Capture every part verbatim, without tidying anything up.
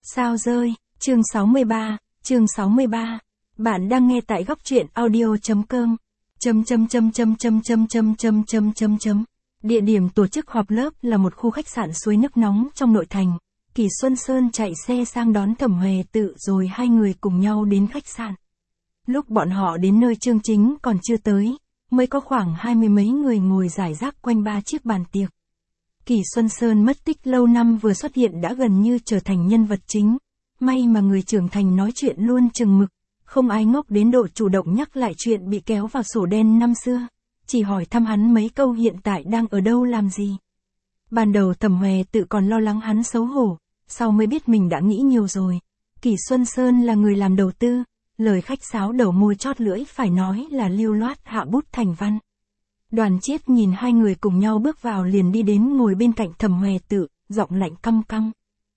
Sao rơi, chương sáu mươi ba, chương sáu mươi ba. Bạn đang nghe tại góc truyện audio.com. Chấm chấm chấm chấm chấm chấm chấm chấm chấm chấm chấm. Địa điểm tổ chức họp lớp là một khu khách sạn suối nước nóng trong nội thành. Kỳ Xuân Sơn chạy xe sang đón Thẩm Huệ Tự rồi hai người cùng nhau đến khách sạn. Lúc bọn họ đến nơi chương chính còn chưa tới, mới có khoảng hai mươi mấy người ngồi rải rác quanh ba chiếc bàn tiệc. Kỳ Xuân Sơn mất tích lâu năm vừa xuất hiện đã gần như trở thành nhân vật chính. May mà người trưởng thành nói chuyện luôn chừng mực, không ai ngốc đến độ chủ động nhắc lại chuyện bị kéo vào sổ đen năm xưa, chỉ hỏi thăm hắn mấy câu hiện tại đang ở đâu làm gì. Ban đầu Thẩm Huệ Tự còn lo lắng hắn xấu hổ, sau mới biết mình đã nghĩ nhiều rồi. Kỳ Xuân Sơn là người làm đầu tư, lời khách sáo đầu môi chót lưỡi phải nói là lưu loát hạ bút thành văn. Đoàn Chiết nhìn hai người cùng nhau bước vào liền đi đến ngồi bên cạnh Thẩm Huệ Tự, giọng lạnh căm căm.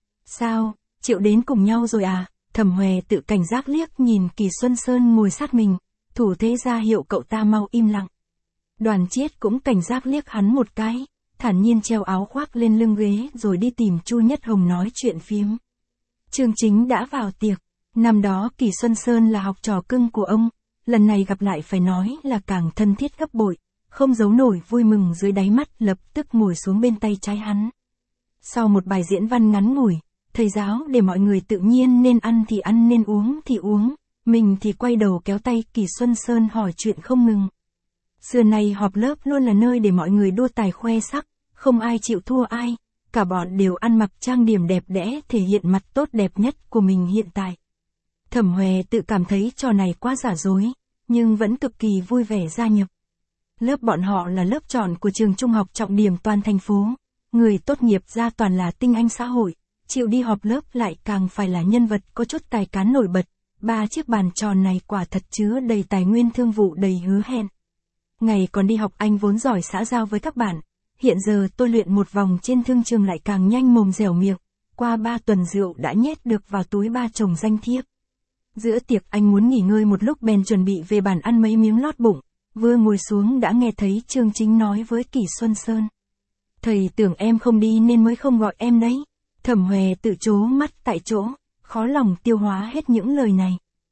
Sao, chịu đến cùng nhau rồi à? Thẩm Huệ Tự cảnh giác liếc nhìn Kỳ Xuân Sơn ngồi sát mình, thủ thế ra hiệu cậu ta mau im lặng. Đoàn Chiết cũng cảnh giác liếc hắn một cái, thản nhiên treo áo khoác lên lưng ghế rồi đi tìm Chu Nhất Hồng nói chuyện phiếm. Chương chính đã vào tiệc, năm đó Kỳ Xuân Sơn là học trò cưng của ông, lần này gặp lại phải nói là càng thân thiết gấp bội. Không giấu nổi vui mừng dưới đáy mắt, lập tức ngồi xuống bên tay trái hắn. Sau một bài diễn văn ngắn ngủi, thầy giáo để mọi người tự nhiên nên ăn thì ăn nên uống thì uống, mình thì quay đầu kéo tay Kỳ Xuân Sơn hỏi chuyện không ngừng. Xưa nay họp lớp luôn là nơi để mọi người đua tài khoe sắc, không ai chịu thua ai, cả bọn đều ăn mặc trang điểm đẹp đẽ thể hiện mặt tốt đẹp nhất của mình hiện tại. Thẩm Huệ Tự cảm thấy trò này quá giả dối, nhưng vẫn cực kỳ vui vẻ gia nhập. Lớp bọn họ là lớp chọn của trường trung học trọng điểm toàn thành phố, người tốt nghiệp ra toàn là tinh anh xã hội, chịu đi họp lớp lại càng phải là nhân vật có chút tài cán nổi bật. Ba chiếc bàn tròn này quả thật chứa đầy tài nguyên thương vụ đầy hứa hẹn. Ngày còn đi học anh vốn giỏi xã giao với các bạn, hiện giờ tôi luyện một vòng trên thương trường lại càng nhanh mồm dẻo miệng, qua ba tuần rượu đã nhét được vào túi ba chồng danh thiếp. Giữa tiệc anh muốn nghỉ ngơi một lúc bèn chuẩn bị về bàn ăn mấy miếng lót bụng. Vừa ngồi xuống đã nghe thấy chương chính nói với Kỳ Xuân Sơn. Thầy tưởng em không đi nên mới không gọi em đấy. Thẩm Huệ Tự trố mắt tại chỗ, khó lòng tiêu hóa hết những lời này.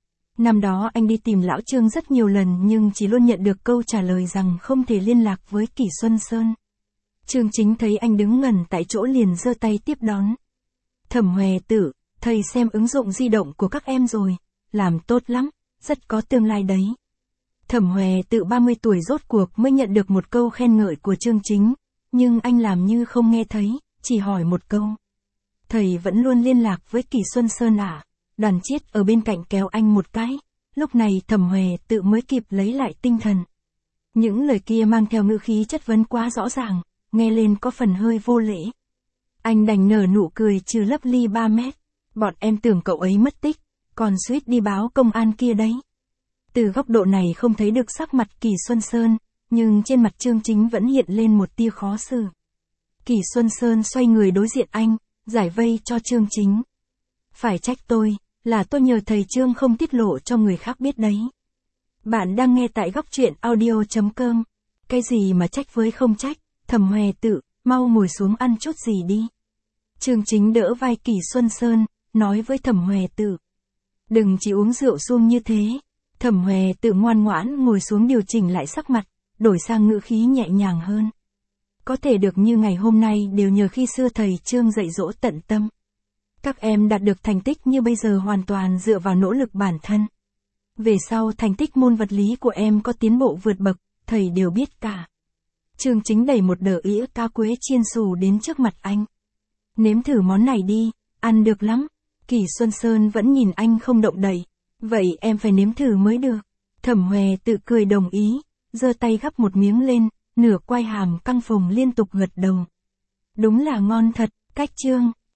Năm đó anh đi tìm lão Trương rất nhiều lần nhưng chỉ luôn nhận được câu trả lời rằng không thể liên lạc với Kỳ Xuân Sơn. Chương chính thấy anh đứng ngẩn tại chỗ liền giơ tay tiếp đón. Thẩm Huệ Tự, thầy xem ứng dụng di động của các em rồi, làm tốt lắm, rất có tương lai đấy. Thẩm Huệ Tự ba mươi tuổi rốt cuộc mới nhận được một câu khen ngợi của chương chính, nhưng anh làm như không nghe thấy, chỉ hỏi một câu. Thầy vẫn luôn liên lạc với Kỳ Xuân Sơn à? Đoàn Chiết ở bên cạnh kéo anh một cái, lúc này Thẩm Huệ Tự mới kịp lấy lại tinh thần. Những lời kia mang theo ngữ khí chất vấn quá rõ ràng, nghe lên có phần hơi vô lễ. Anh đành nở nụ cười trừ lấp ly ba mét, bọn em tưởng cậu ấy mất tích, còn suýt đi báo công an kia đấy. Từ góc độ này không thấy được sắc mặt Kỳ Xuân Sơn, nhưng trên mặt chương chính vẫn hiện lên một tia khó xử. Kỳ Xuân Sơn xoay người đối diện anh, giải vây cho chương chính. Phải trách tôi, là tôi nhờ thầy Trương không tiết lộ cho người khác biết đấy. Bạn đang nghe tại góc truyện audio.com. Cái gì mà trách với không trách, Thẩm Huệ Tự, mau ngồi xuống ăn chút gì đi. Chương chính đỡ vai Kỳ Xuân Sơn, nói với Thẩm Huệ Tự. Đừng chỉ uống rượu suông như thế. Thẩm Huệ Tự ngoan ngoãn ngồi xuống điều chỉnh lại sắc mặt, đổi sang ngữ khí nhẹ nhàng hơn. Có thể được như ngày hôm nay đều nhờ khi xưa thầy Trương dạy dỗ tận tâm. Các em đạt được thành tích như bây giờ hoàn toàn dựa vào nỗ lực bản thân. Về sau thành tích môn vật lý của em có tiến bộ vượt bậc, thầy đều biết cả. Chương chính đẩy một đỡ ĩa cá quế chiên xù đến trước mặt anh. Nếm thử món này đi, ăn được lắm. Kỳ Xuân Sơn vẫn nhìn anh không động đậy. Vậy em phải nếm thử mới được. Thẩm Huệ Tự cười đồng ý, giơ tay gắp một miếng lên, nửa quai hàm căng phồng liên tục gật đầu. Đúng là ngon thật, cách Trương.